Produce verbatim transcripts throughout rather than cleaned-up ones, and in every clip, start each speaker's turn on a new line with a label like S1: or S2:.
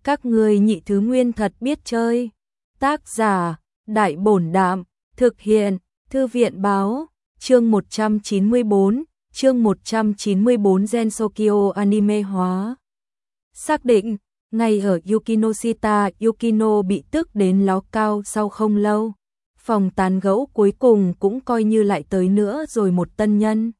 S1: Các người nhị thứ nguyên thật biết chơi. Tác giả, Đại Bổn Đạm, thực hiện, Thư viện Báo, chương một trăm chín mươi bốn, chương một trăm chín mươi bốn Gensokyo anime hóa. Xác định, ngay ở Yukinoshita, Yukino bị tức đến ló cao sau không lâu. Phòng tán gẫu cuối cùng cũng coi như lại tới nữa rồi một tân nhân.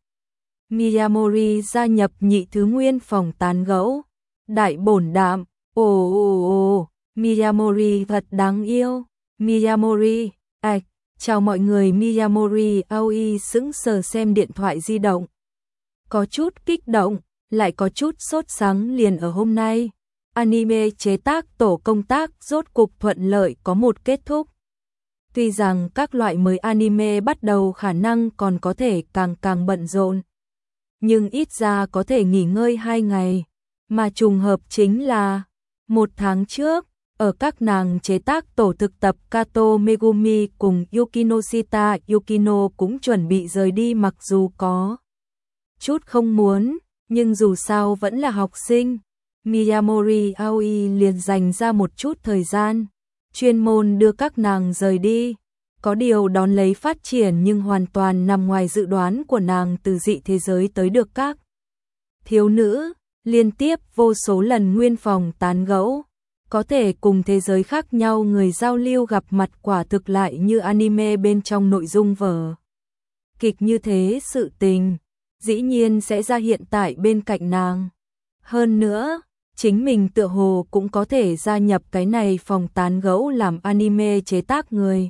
S1: Miyamori gia nhập nhị thứ nguyên phòng tán gẫu. Đại Bổn Đạm, ồ ồ ồ, Miyamori thật đáng yêu. Miyamori, ạch, chào mọi người. Miyamori Aoi sững sờ xem điện thoại di động. Có chút kích động, lại có chút sốt sắng liền ở hôm nay. Anime chế tác tổ công tác rốt cục thuận lợi có một kết thúc. Tuy rằng các loại mới anime bắt đầu khả năng còn có thể càng càng bận rộn, nhưng ít ra có thể nghỉ ngơi hai ngày, mà trùng hợp chính là một tháng trước, ở các nàng chế tác tổ thực tập Kato Megumi cùng Yukinoshita, Yukino cũng chuẩn bị rời đi mặc dù có chút không muốn, nhưng dù sao vẫn là học sinh. Miyamori Aoi liền dành ra một chút thời gian, chuyên môn đưa các nàng rời đi. Có điều đón lấy phát triển nhưng hoàn toàn nằm ngoài dự đoán của nàng từ dị thế giới tới được các thiếu nữ, liên tiếp vô số lần nguyên phòng tán gẫu. Có thể cùng thế giới khác nhau người giao lưu gặp mặt quả thực lại như anime bên trong nội dung vở kịch như thế sự tình, dĩ nhiên sẽ ra hiện tại bên cạnh nàng. Hơn nữa, chính mình tựa hồ cũng có thể gia nhập cái này phòng tán gẫu làm anime chế tác người.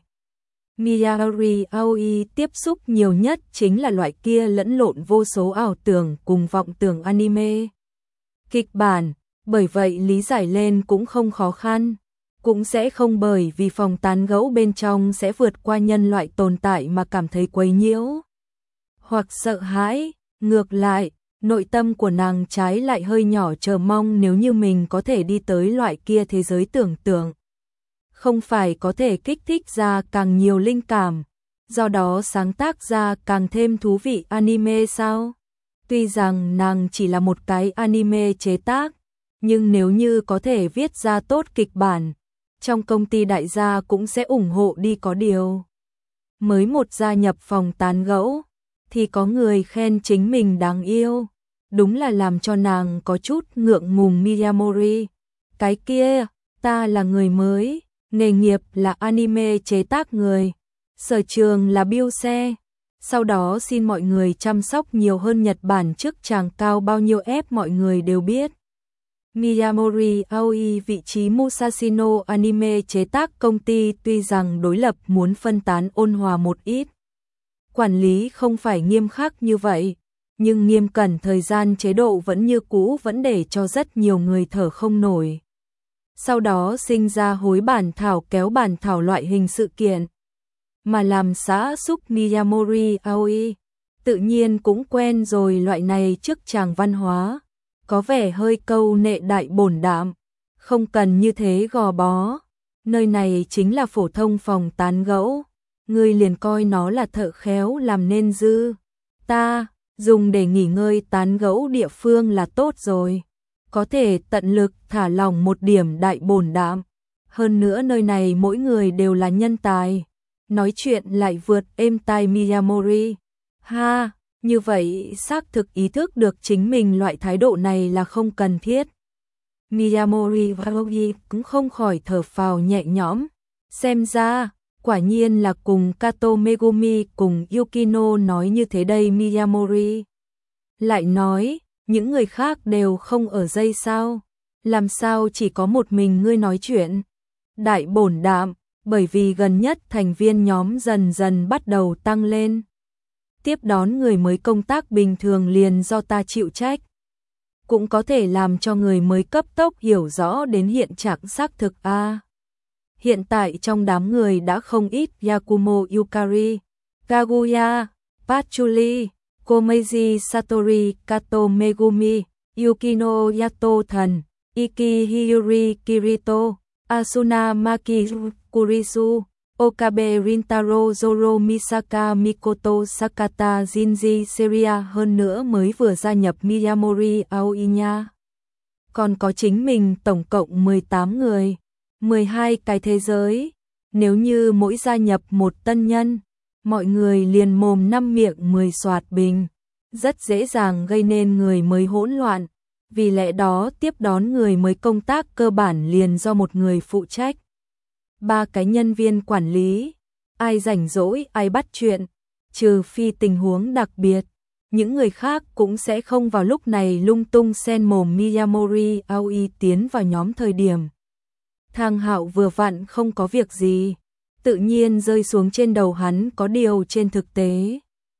S1: Miyamori Aoi tiếp xúc nhiều nhất chính là loại kia lẫn lộn vô số ảo tưởng cùng vọng tưởng anime kịch bản, bởi vậy lý giải lên cũng không khó khăn, cũng sẽ không bởi vì phòng tán gẫu bên trong sẽ vượt qua nhân loại tồn tại mà cảm thấy quấy nhiễu hoặc sợ hãi. Ngược lại, nội tâm của nàng trái lại hơi nhỏ chờ mong nếu như mình có thể đi tới loại kia thế giới tưởng tượng, không phải có thể kích thích ra càng nhiều linh cảm, do đó sáng tác ra càng thêm thú vị anime sao? Tuy rằng nàng chỉ là một cái anime chế tác, nhưng nếu như có thể viết ra tốt kịch bản, trong công ty đại gia cũng sẽ ủng hộ đi. Có điều, mới một gia nhập phòng tán gẫu, thì có người khen chính mình đáng yêu, đúng là làm cho nàng có chút ngượng ngùng. Miyamori, cái kia, ta là người mới, nghề nghiệp là anime chế tác người, sở trường là build xe, sau đó xin mọi người chăm sóc nhiều hơn Nhật Bản trước chàng cao bao nhiêu ép mọi người đều biết. Miyamori Aoi vị trí Musashino Anime chế tác công ty tuy rằng đối lập muốn phân tán ôn hòa một ít, quản lý không phải nghiêm khắc như vậy, nhưng nghiêm cẩn thời gian chế độ vẫn như cũ vẫn để cho rất nhiều người thở không nổi. Sau đó sinh ra hối bản thảo kéo bản thảo loại hình sự kiện, mà làm xã xúc Miyamori Aoi, tự nhiên cũng quen rồi loại này trước chàng văn hóa, có vẻ hơi câu nệ. Đại Bổn Đạm, không cần như thế gò bó, nơi này chính là phổ thông phòng tán gẫu, ngươi liền coi nó là thợ khéo làm nên dư, ta dùng để nghỉ ngơi tán gẫu địa phương là tốt rồi, có thể tận lực thả lỏng một điểm. Đại Bổn Đạm, hơn nữa nơi này mỗi người đều là nhân tài, nói chuyện lại vượt êm tai. Miyamori, ha, như vậy xác thực ý thức được chính mình loại thái độ này là không cần thiết. Miyamori Aoi cũng không khỏi thở phào nhẹ nhõm, xem ra quả nhiên là cùng Kato Megumi cùng Yukino nói như thế đây. Miyamori lại nói, những người khác đều không ở đây sao? Làm sao chỉ có một mình ngươi nói chuyện? Đại Bổn Đạm, bởi vì gần nhất thành viên nhóm dần dần bắt đầu tăng lên, tiếp đón người mới công tác bình thường liền do ta chịu trách, cũng có thể làm cho người mới cấp tốc hiểu rõ đến hiện trạng xác thực a. À, hiện tại trong đám người đã không ít Yakumo Yukari, Kaguya, Patchouli, Komeiji Satori, Kato Megumi, Yukino Yato Thần, Iki Hiyuri Kirito, Asuna Maki Kurisu, Okabe Rintaro Zoro Misaka Mikoto Sakata Jinji Seria hơn nữa mới vừa gia nhập Miyamori Aoi nha. còn có chính mình tổng cộng mười tám người, mười hai cái thế giới. Nếu như mỗi gia nhập một tân nhân, mọi người liền mồm năm miệng mười soạt bình, rất dễ dàng gây nên người mới hỗn loạn. Vì lẽ đó tiếp đón người mới công tác cơ bản liền do một người phụ trách. Ba cái nhân viên quản lý, ai rảnh rỗi ai bắt chuyện, trừ phi tình huống đặc biệt. Những người khác cũng sẽ không vào lúc này lung tung xen mồm. Miyamori Aoi tiến vào nhóm thời điểm Thang Hạo vừa vặn không có việc gì, tự nhiên rơi xuống trên đầu hắn có điều trên thực tế.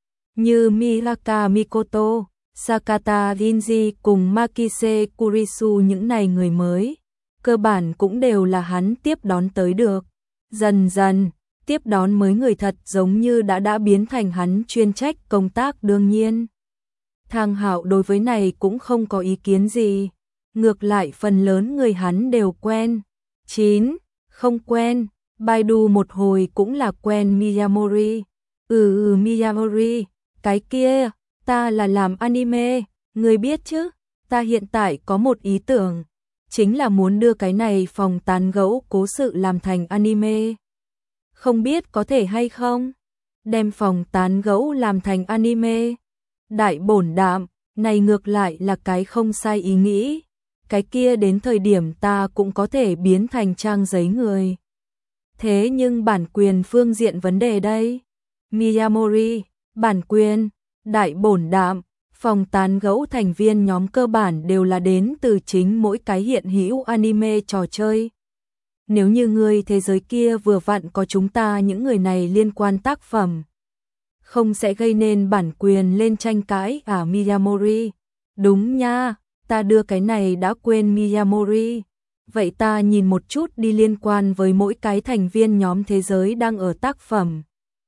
S1: Như Miraka Mikoto, Sakata Rinji cùng Makise Kurisu những này người mới, cơ bản cũng đều là hắn tiếp đón tới được. Dần dần, tiếp đón mới người thật giống như đã đã biến thành hắn chuyên trách công tác đương nhiên. Thang Hạo đối với này cũng không có ý kiến gì, ngược lại phần lớn người hắn đều quen. chín. Không quen, Baidu một hồi cũng là quen Miyamori. Ừ ừ Miyamori, cái kia, ta là làm anime, ngươi biết chứ, ta hiện tại có một ý tưởng, chính là muốn đưa cái này phòng tán gẫu cố sự làm thành anime. Không biết có thể hay không? Đem phòng tán gẫu làm thành anime. Đại bổn đạm, này ngược lại là cái không sai ý nghĩ. Cái kia đến thời điểm ta cũng có thể biến thành trang giấy người. Thế nhưng bản quyền phương diện vấn đề đây. Miyamori, bản quyền, đại bổn đạm, phòng tán gẫu thành viên nhóm cơ bản đều là đến từ chính mỗi cái hiện hữu anime trò chơi. Nếu như người thế giới kia vừa vặn có chúng ta những người này liên quan tác phẩm, không sẽ gây nên bản quyền lên tranh cãi à Miyamori? Đúng nha, ta đưa cái này đã quên Miyamori. Vậy ta nhìn một chút đi liên quan với mỗi cái thành viên nhóm thế giới đang ở tác phẩm.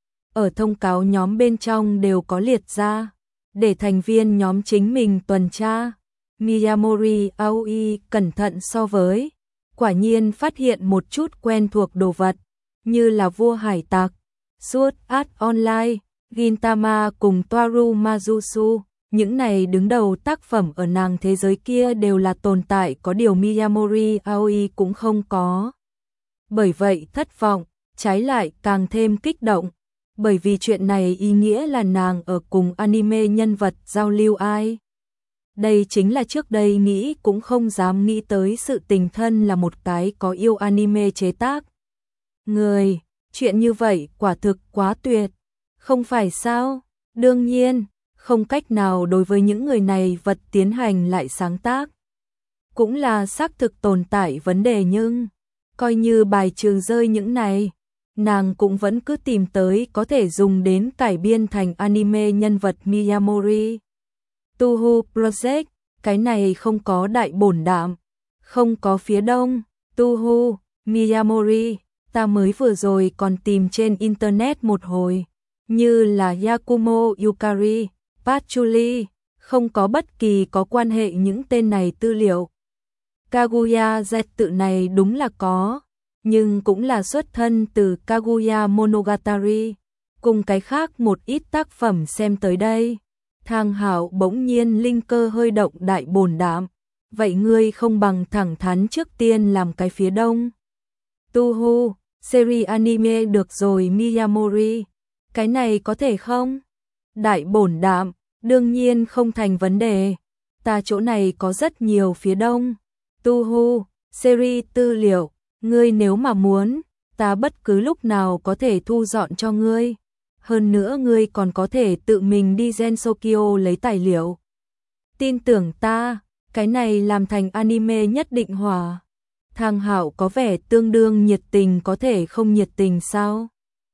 S1: Ở thông cáo nhóm bên trong đều có liệt ra, để thành viên nhóm chính mình tuần tra. Miyamori Aoi cẩn thận so với, quả nhiên phát hiện một chút quen thuộc đồ vật, như là vua hải tặc, Sword Art Online, Gintama cùng Toaru Mazusu. Những này đứng đầu tác phẩm ở nàng thế giới kia đều là tồn tại có điều Miyamori Aoi cũng không có. Bởi vậy thất vọng, trái lại càng thêm kích động, bởi vì chuyện này ý nghĩa là nàng ở cùng anime nhân vật giao lưu ai. Đây chính là trước đây nghĩ cũng không dám nghĩ tới sự tình thân là một cái có yêu anime chế tác. Người, chuyện như vậy quả thực quá tuyệt, không phải sao? Đương nhiên, không cách nào đối với những người này vật tiến hành lại sáng tác. Cũng là xác thực tồn tại vấn đề nhưng, coi như bài trừ rơi những này, nàng cũng vẫn cứ tìm tới có thể dùng đến cải biên thành anime nhân vật Miyamori. Tuhu Project, cái này không có đại bổn đạm, không có phía đông. Tuhu, Miyamori, ta mới vừa rồi còn tìm trên internet một hồi, như là Yakumo Yukari, Patchouli, không có bất kỳ có quan hệ những tên này tư liệu. Kaguya Z tự này đúng là có, nhưng cũng là xuất thân từ Kaguya Monogatari, cùng cái khác một ít tác phẩm xem tới đây. Thang Hạo bỗng nhiên linh cơ hơi động đại bổn đạm, vậy ngươi không bằng thẳng thắn trước tiên làm cái phía đông. Tuhu, series anime được rồi Miyamori, cái này có thể không? Đại bổn đạm, đương nhiên không thành vấn đề, ta chỗ này có rất nhiều phía đông. Tuhu, series tư liệu, ngươi nếu mà muốn, ta bất cứ lúc nào có thể thu dọn cho ngươi. Hơn nữa ngươi còn có thể tự mình đi Gensokyo lấy tài liệu. Tin tưởng ta, cái này làm thành anime nhất định hòa. Thang Hạo có vẻ tương đương nhiệt tình, có thể không nhiệt tình sao?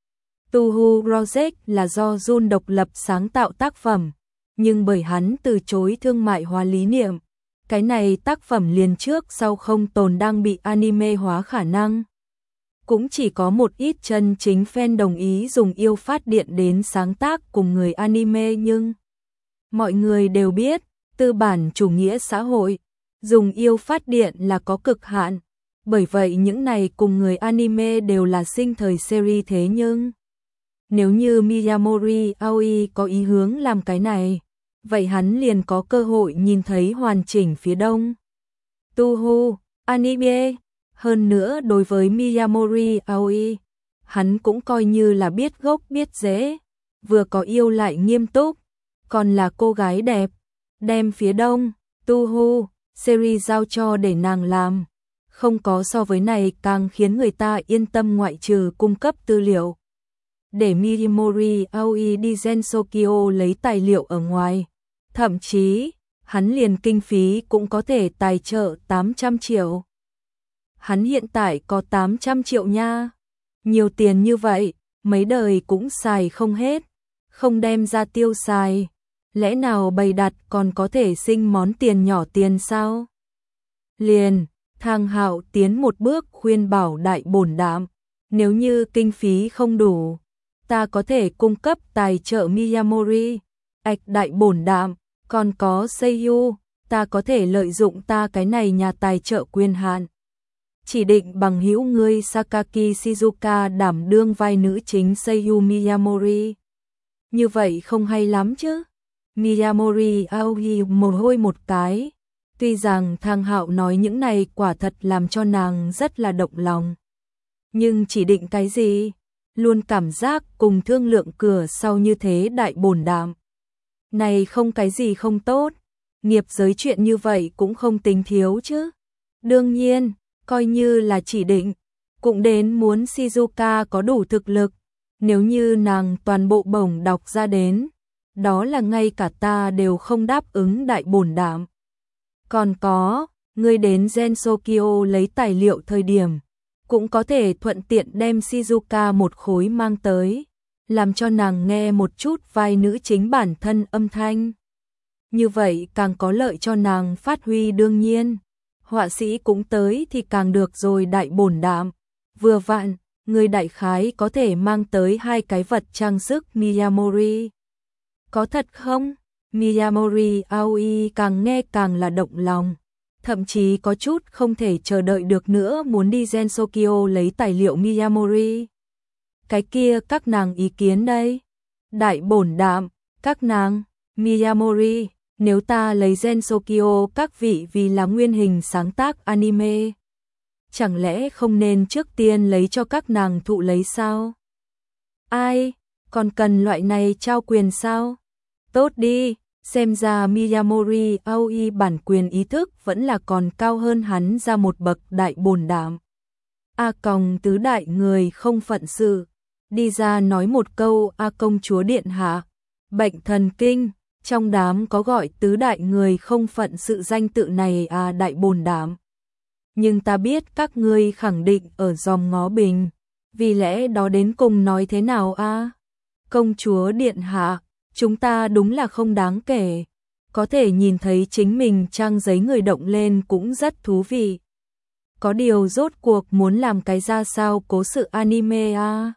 S1: Tuhu Project là do Jun độc lập sáng tạo tác phẩm, nhưng bởi hắn từ chối thương mại hóa lý niệm, cái này tác phẩm liền trước sau không tồn đang bị anime hóa khả năng. Cũng chỉ có một ít chân chính fan đồng ý dùng yêu phát điện đến sáng tác cùng người anime, nhưng mọi người đều biết, tư bản chủ nghĩa xã hội, dùng yêu phát điện là có cực hạn. Bởi vậy những này cùng người anime đều là sinh thời series thế nhưng nếu như Miyamori Aoi có ý hướng làm cái này, vậy hắn liền có cơ hội nhìn thấy hoàn chỉnh phía đông. Toho, anime. Hơn nữa đối với Miyamori Aoi, hắn cũng coi như là biết gốc biết rễ, vừa có yêu lại nghiêm túc, còn là cô gái đẹp, đem phía đông, Toho, series giao cho để nàng làm. Không có so với này càng khiến người ta yên tâm ngoại trừ cung cấp tư liệu. Để Miyamori Aoi đi Gensokyo lấy tài liệu ở ngoài. Thậm chí, hắn liền kinh phí cũng có thể tài trợ tám trăm triệu. Hắn hiện tại có tám trăm triệu nha. Nhiều tiền như vậy, mấy đời cũng xài không hết. Không đem ra tiêu xài. Lẽ nào bày đặt còn có thể sinh món tiền nhỏ tiền sao? Liền, Thang Hạo tiến một bước khuyên bảo đại bổn đạm. Nếu như kinh phí không đủ, ta có thể cung cấp tài trợ Miyamori. Ảch đại bổn đạm, còn có Seiyu, ta có thể lợi dụng ta cái này nhà tài trợ quyền hạn. Chỉ định bằng hữu ngươi Sakaki Shizuka đảm đương vai nữ chính Seiyu Miyamori. Như vậy không hay lắm chứ. Miyamori Aoi mồ hôi một cái. Tuy rằng Thang Hạo nói những này quả thật làm cho nàng rất là động lòng. Nhưng chỉ định cái gì? Luôn cảm giác cùng thương lượng cửa sau như thế đại bổn đạm. Này không cái gì không tốt. Nghiệp giới chuyện như vậy cũng không tính thiếu chứ. Đương nhiên, coi như là chỉ định, cũng đến muốn Shizuka có đủ thực lực. Nếu như nàng toàn bộ bổng đọc ra đến, đó là ngay cả ta đều không đáp ứng đại bổn đạm. Còn có, ngươi đến Gensokyo lấy tài liệu thời điểm, cũng có thể thuận tiện đem Shizuka một khối mang tới, làm cho nàng nghe một chút vai nữ chính bản thân âm thanh. Như vậy càng có lợi cho nàng phát huy đương nhiên. Họa sĩ cũng tới thì càng được rồi đại bổn đạm. Vừa vặn, người đại khái có thể mang tới hai cái vật trang sức Miyamori. Có thật không? Miyamori Aoi càng nghe càng là động lòng. Thậm chí có chút không thể chờ đợi được nữa muốn đi Gensokyo lấy tài liệu Miyamori. Cái kia các nàng ý kiến đây. Đại bổn đạm, các nàng, Miyamori, nếu ta lấy Gensokyo các vị vì là nguyên hình sáng tác anime, chẳng lẽ không nên trước tiên lấy cho các nàng thụ lấy sao? Ai, còn cần loại này trao quyền sao? Tốt đi, xem ra Miyamori Aoi bản quyền ý thức vẫn là còn cao hơn hắn ra một bậc đại bổn đạm. A Còng tứ đại người không phận sự, đi ra nói một câu A công chúa điện hạ, bệnh thần kinh, trong đám có gọi tứ đại người không phận sự danh tự này à đại bổn đạm. Nhưng ta biết các ngươi khẳng định ở dòm ngó bình, vì lẽ đó đến cùng nói thế nào a? Công chúa điện hạ, chúng ta đúng là không đáng kể, có thể nhìn thấy chính mình trang giấy người động lên cũng rất thú vị. Có điều rốt cuộc muốn làm cái ra sao cố sự anime a?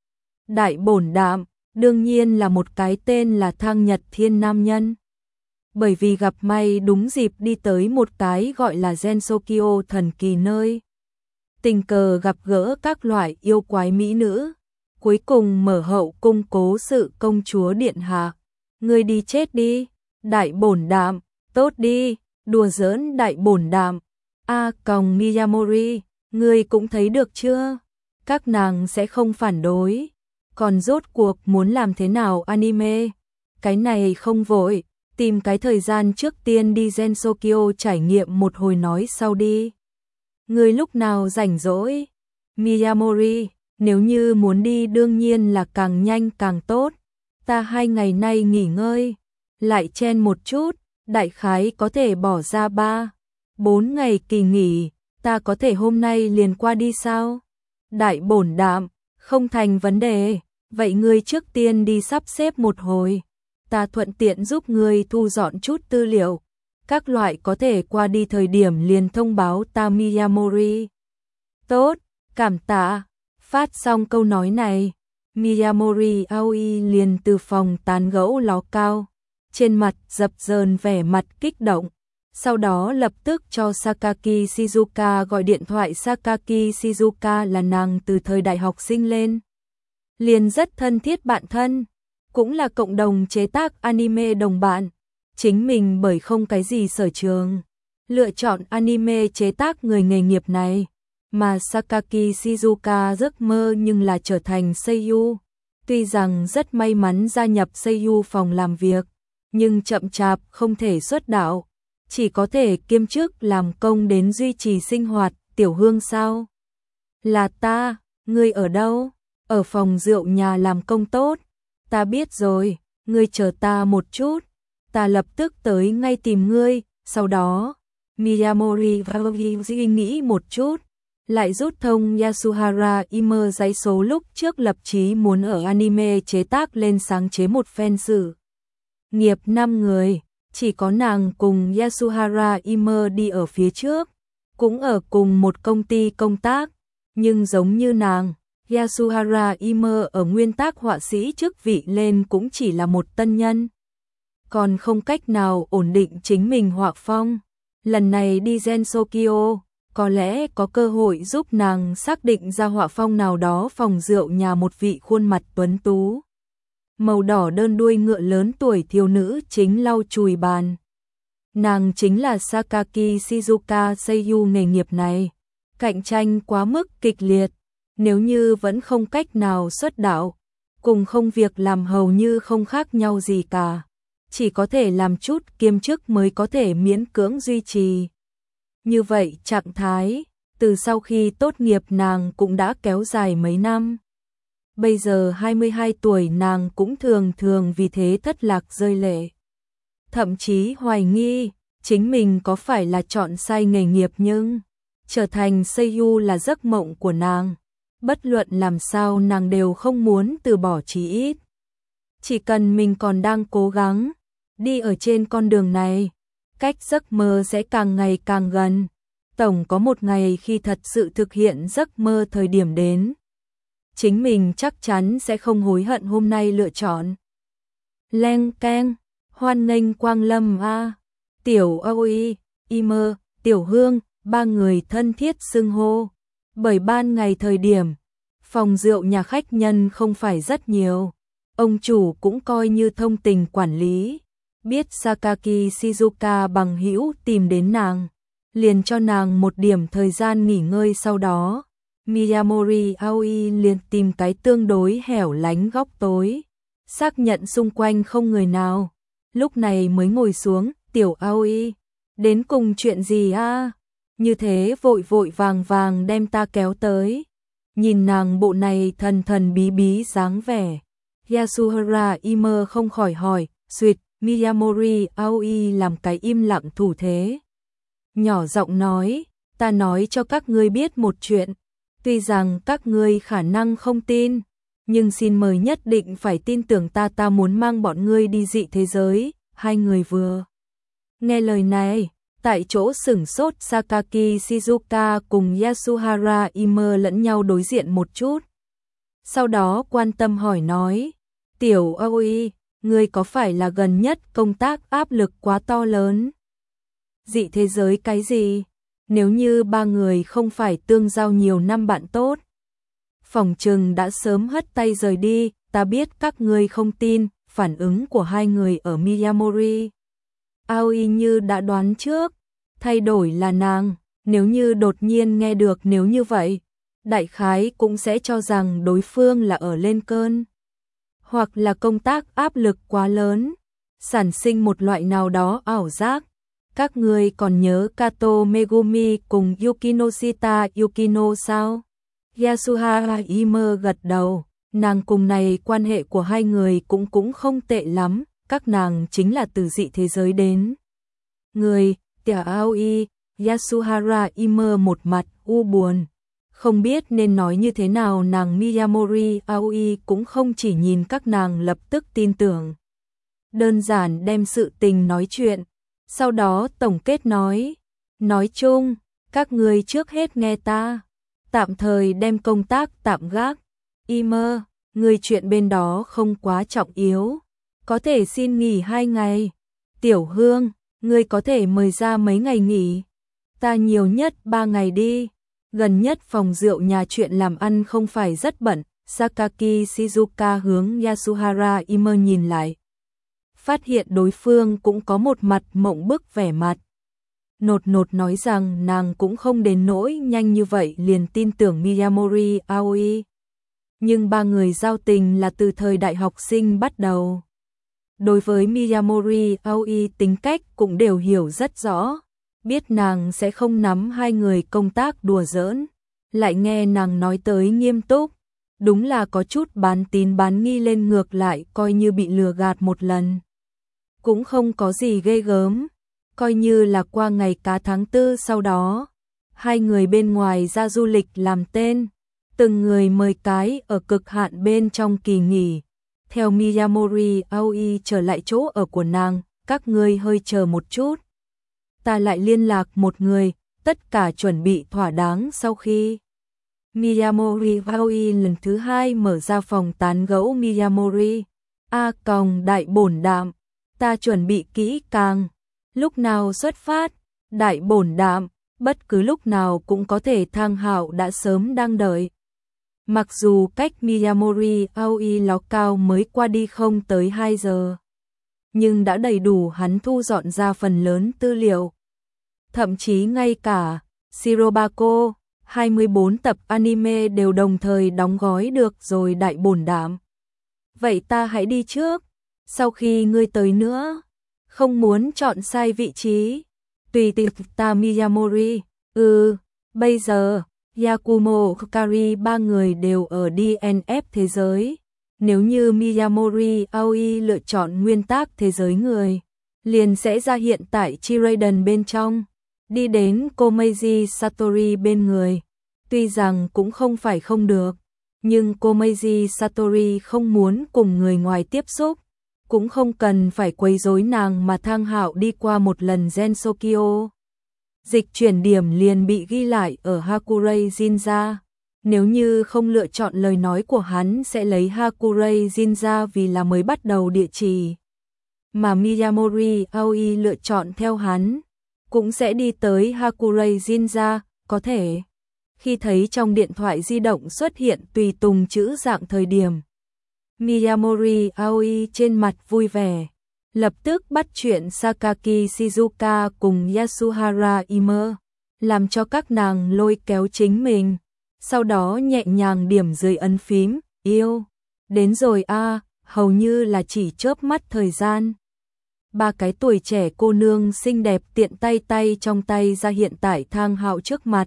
S1: Đại bổn đạm, đương nhiên là một cái tên là Thang Nhật Thiên nam nhân. Bởi vì gặp may đúng dịp đi tới một cái gọi là Gensokyo thần kỳ nơi. Tình cờ gặp gỡ các loại yêu quái mỹ nữ. Cuối cùng mở hậu cung cố sự công chúa điện hạ. Ngươi đi chết đi, đại bổn đạm, tốt đi, đùa giỡn đại bổn đạm. A Còng Miyamori, ngươi cũng thấy được chưa? Các nàng sẽ không phản đối. Còn rốt cuộc muốn làm thế nào anime? Cái này không vội, tìm cái thời gian trước tiên đi Gensokyo trải nghiệm một hồi nói sau đi. Ngươi lúc nào rảnh rỗi? Miyamori, nếu như muốn đi đương nhiên là càng nhanh càng tốt. Ta hai ngày nay nghỉ ngơi, lại chen một chút, đại khái có thể bỏ ra ba, bốn ngày kỳ nghỉ, ta có thể hôm nay liền qua đi sao? Đại bổn đạm, không thành vấn đề, vậy ngươi trước tiên đi sắp xếp một hồi, ta thuận tiện giúp ngươi thu dọn chút tư liệu, các loại có thể qua đi thời điểm liền thông báo ta Miyamori. Tốt, cảm tạ. Phát xong câu nói này, Miyamori Aoi liền từ phòng tán gẫu ló cao, trên mặt dập dờn vẻ mặt kích động, sau đó lập tức cho Sakaki Shizuka gọi điện thoại. Sakaki Shizuka là nàng từ thời đại học sinh lên, liền rất thân thiết bạn thân, cũng là cộng đồng chế tác anime đồng bạn, chính mình bởi không cái gì sở trường, lựa chọn anime chế tác người nghề nghiệp này, mà Sakaki Shizuka giấc mơ nhưng là trở thành seiyuu. Tuy rằng rất may mắn gia nhập seiyuu phòng làm việc, nhưng chậm chạp không thể xuất đạo, chỉ có thể kiêm chức làm công đến duy trì sinh hoạt. Tiểu Hương sao? Là ta, ngươi ở đâu? Ở phòng rượu nhà làm công tốt. Ta biết rồi, ngươi chờ ta một chút, ta lập tức tới ngay tìm ngươi. Sau đó, Miyamori Vaoji nghĩ một chút, lại rút thông Yasuhara Ime giấy số lúc trước lập chí muốn ở anime chế tác lên sáng chế một fan sự nghiệp năm người, chỉ có nàng cùng Yasuhara Ime đi ở phía trước, cũng ở cùng một công ty công tác, nhưng giống như nàng, Yasuhara Ime ở nguyên tác họa sĩ chức vị lên cũng chỉ là một tân nhân, còn không cách nào ổn định chính mình họa phong. Lần này đi Gensokyo, có lẽ có cơ hội giúp nàng xác định ra họa phong nào đó phòng rượu nhà một vị khuôn mặt tuấn tú. Màu đỏ đơn đuôi ngựa lớn tuổi thiếu nữ chính lau chùi bàn. Nàng chính là Sakaki Shizuka seiyuu nghề nghiệp này. Cạnh tranh quá mức kịch liệt, nếu như vẫn không cách nào xuất đạo, cùng không việc làm hầu như không khác nhau gì cả. Chỉ có thể làm chút kiêm chức mới có thể miễn cưỡng duy trì. Như vậy trạng thái, từ sau khi tốt nghiệp nàng cũng đã kéo dài mấy năm. Bây giờ hai mươi hai tuổi nàng cũng thường thường vì thế thất lạc rơi lệ. Thậm chí hoài nghi, chính mình có phải là chọn sai nghề nghiệp, nhưng trở thành seiyuu là giấc mộng của nàng. Bất luận làm sao nàng đều không muốn từ bỏ chí ít. Chỉ cần mình còn đang cố gắng, đi ở trên con đường này, cách giấc mơ sẽ càng ngày càng gần. Tổng có một ngày khi thật sự thực hiện giấc mơ thời điểm đến, chính mình chắc chắn sẽ không hối hận hôm nay lựa chọn. Leng keng, hoan nghênh quang lâm a. Tiểu Aoi, Ime, Tiểu Hương, ba người thân thiết xưng hô. Bởi ban ngày thời điểm, phòng rượu nhà khách nhân không phải rất nhiều, ông chủ cũng coi như thông tình quản lý. Biết Sakaki Shizuka bằng hữu tìm đến nàng, liền cho nàng một điểm thời gian nghỉ ngơi. Sau đó, Miyamori Aoi liền tìm cái tương đối hẻo lánh góc tối, xác nhận xung quanh không người nào, lúc này mới ngồi xuống. Tiểu Aoi, đến cùng chuyện gì a? Như thế vội vội vàng vàng đem ta kéo tới. Nhìn nàng bộ này thần thần bí bí dáng vẻ, Yasuhara Ime không khỏi hỏi. Xuyệt, Miyamori Aoi làm cái im lặng thủ thế, nhỏ giọng nói, ta nói cho các ngươi biết một chuyện, tuy rằng các ngươi khả năng không tin, nhưng xin mời nhất định phải tin tưởng ta, ta muốn mang bọn ngươi đi dị thế giới. Hai người vừa nghe lời này, tại chỗ sửng sốt. Sakaki Shizuka cùng Yasuhara Ime lẫn nhau đối diện một chút, sau đó quan tâm hỏi nói, Tiểu Aoi, ngươi có phải là gần nhất công tác áp lực quá to lớn? Dị thế giới cái gì? Nếu như ba người không phải tương giao nhiều năm bạn tốt, phỏng chừng đã sớm hất tay rời đi. Ta biết các ngươi không tin. Phản ứng của hai người ở Miyamori Aoi như đã đoán trước, thay đổi là nàng, nếu như đột nhiên nghe được nếu như vậy, đại khái cũng sẽ cho rằng đối phương là ở lên cơn, hoặc là công tác áp lực quá lớn, sản sinh một loại nào đó ảo giác. Các ngươi còn nhớ Kato Megumi cùng Yukinoshita Yukino sao? Yasuhara Ime gật đầu, nàng cùng này quan hệ của hai người cũng cũng không tệ lắm, các nàng chính là từ dị thế giới đến. Người, Tiểu Aoi, Yasuhara Ime một mặt u buồn, không biết nên nói như thế nào. Nàng Miyamori Aoi cũng không chỉ nhìn các nàng lập tức tin tưởng, đơn giản đem sự tình nói chuyện, sau đó tổng kết nói, nói chung, các ngươi trước hết nghe ta, tạm thời đem công tác tạm gác. Ime, người chuyện bên đó không quá trọng yếu, có thể xin nghỉ hai ngày. Tiểu Hương, ngươi có thể mời ra mấy ngày nghỉ, ta nhiều nhất ba ngày đi. Gần nhất phòng rượu nhà chuyện làm ăn không phải rất bận. Sakaki Shizuka hướng Yasuhara Ime nhìn lại, phát hiện đối phương cũng có một mặt mộng bức vẻ mặt. nột nột nói rằng nàng cũng không đến nỗi nhanh như vậy liền tin tưởng Miyamori Aoi. Nhưng ba người giao tình là từ thời đại học sinh bắt đầu. Đối với Miyamori Aoi tính cách cũng đều hiểu rất rõ, biết nàng sẽ không nắm hai người công tác đùa giỡn, lại nghe nàng nói tới nghiêm túc, đúng là có chút bán tín bán nghi lên, ngược lại coi như bị lừa gạt một lần. Cũng không có gì ghê gớm, coi như là qua ngày cá tháng tư sau đó, hai người bên ngoài ra du lịch làm tên, từng người mời cái ở cực hạn bên trong kỳ nghỉ. Theo Miyamori Aoi trở lại chỗ ở của nàng, các ngươi hơi chờ một chút. Ta lại liên lạc một người, tất cả chuẩn bị thỏa đáng. Sau khi Miyamori Aoi lần thứ hai mở ra phòng tán gẫu, Miyamori, a còng đại bổn đạm, ta chuẩn bị kỹ càng, lúc nào xuất phát, đại bổn đạm, bất cứ lúc nào cũng có thể. Thang Hạo đã sớm đang đợi. Mặc dù cách Miyamori Aoi ló cao mới qua đi không tới hai giờ, nhưng đã đầy đủ hắn thu dọn ra phần lớn tư liệu. Thậm chí ngay cả Shirobako, hai mươi bốn tập anime đều đồng thời đóng gói được rồi. Đại bổn đạm, vậy ta hãy đi trước, sau khi ngươi tới nữa, không muốn chọn sai vị trí, tùy tiệc ta. Miyamori, ừ, bây giờ Yakumo Kari ba người đều ở đê en ép thế giới. Nếu như Miyamori Aoi lựa chọn nguyên tác thế giới người, liền sẽ ra hiện tại Chiraden bên trong, đi đến Komeiji Satori bên người. Tuy rằng cũng không phải không được, nhưng Komeiji Satori không muốn cùng người ngoài tiếp xúc, cũng không cần phải quấy rối nàng, mà Thang Hạo đi qua một lần Gensokyo. Dịch chuyển điểm liền bị ghi lại ở Hakurei Jinja. Nếu như không lựa chọn, lời nói của hắn sẽ lấy Hakurei Jinja vì là mới bắt đầu địa chỉ. Mà Miyamori Aoi lựa chọn theo hắn, cũng sẽ đi tới Hakurei Jinja. Có thể, khi thấy trong điện thoại di động xuất hiện tùy tùng chữ dạng thời điểm, Miyamori Aoi trên mặt vui vẻ, lập tức bắt chuyện Sakaki Shizuka cùng Yasuhara Ime, làm cho các nàng lôi kéo chính mình, sau đó nhẹ nhàng điểm dưới ấn phím, yêu, đến rồi a, à, hầu như là chỉ chớp mắt thời gian. Ba cái tuổi trẻ cô nương xinh đẹp tiện tay tay trong tay ra hiện tại Thang Hạo trước mặt.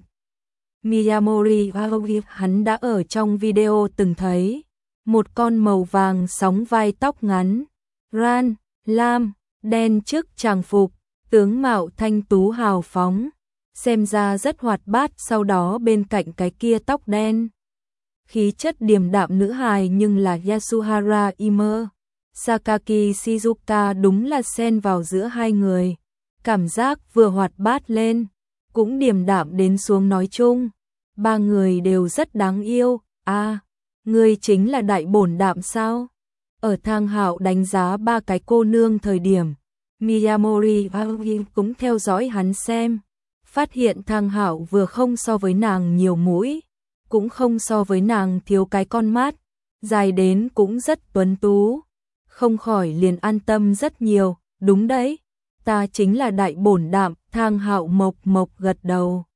S1: Miyamori Aoi hắn đã ở trong video từng thấy, một con màu vàng sóng vai tóc ngắn, ran, lam, đen trước tràng phục, tướng mạo thanh tú hào phóng, xem ra rất hoạt bát. Sau đó bên cạnh cái kia tóc đen, khí chất điềm đạm nữ hài nhưng là Yasuhara Ime. Sakaki Shizuka đúng là xen vào giữa hai người, cảm giác vừa hoạt bát lên, cũng điềm đạm đến xuống. Nói chung, ba người đều rất đáng yêu. A, à, ngươi chính là đại bổn đạm sao? Ở Thang Hạo đánh giá ba cái cô nương thời điểm, Miyamori Aoi cũng theo dõi hắn xem, phát hiện Thang Hạo vừa không so với nàng nhiều mũi, cũng không so với nàng thiếu cái con mắt, dài đến cũng rất tuấn tú, không khỏi liền an tâm rất nhiều. Đúng đấy, ta chính là đại bổn đạm. Thang Hạo mộc mộc gật đầu.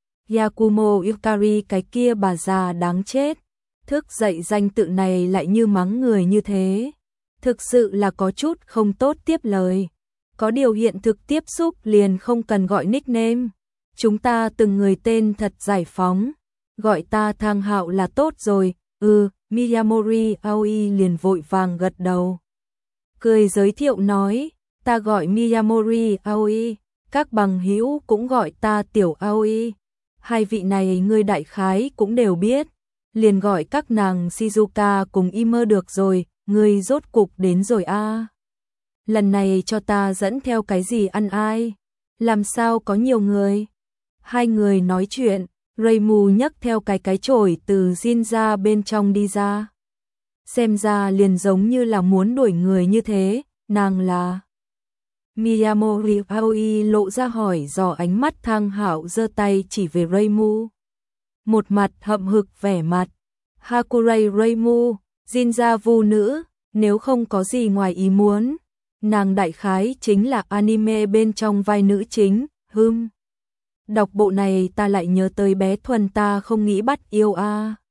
S1: Yakumo Yukari cái kia bà già đáng chết, thức dậy danh tự này lại như mắng người như thế, thực sự là có chút không tốt tiếp lời. Có điều hiện thực tiếp xúc liền không cần gọi nickname, chúng ta từng người tên thật giải phóng, gọi ta Thang Hạo là tốt rồi. Ừ, Miyamori Aoi liền vội vàng gật đầu, cười giới thiệu nói, ta gọi Miyamori Aoi, các bằng hữu cũng gọi ta Tiểu Aoi, hai vị này ngươi đại khái cũng đều biết, liền gọi các nàng Shizuka cùng Ime được rồi. Ngươi rốt cục đến rồi a. À. Lần này cho ta dẫn theo cái gì ăn ai? Làm sao có nhiều người? Hai người nói chuyện, Reimu nhấc theo cái cái chổi từ Jinja bên trong đi ra. Xem ra liền giống như là muốn đuổi người như thế. Nàng là Miyamori Aoi lộ ra hỏi dò, ánh mắt. Thang Hạo giơ tay chỉ về Reimu, một mặt hậm hực vẻ mặt. Hakurei Reimu, Jinja vu nữ, nếu không có gì ngoài ý muốn, nàng đại khái chính là anime bên trong vai nữ chính, Hừm. Đọc bộ này ta lại nhớ tới bé Thuần ta không nghĩ bắt yêu a.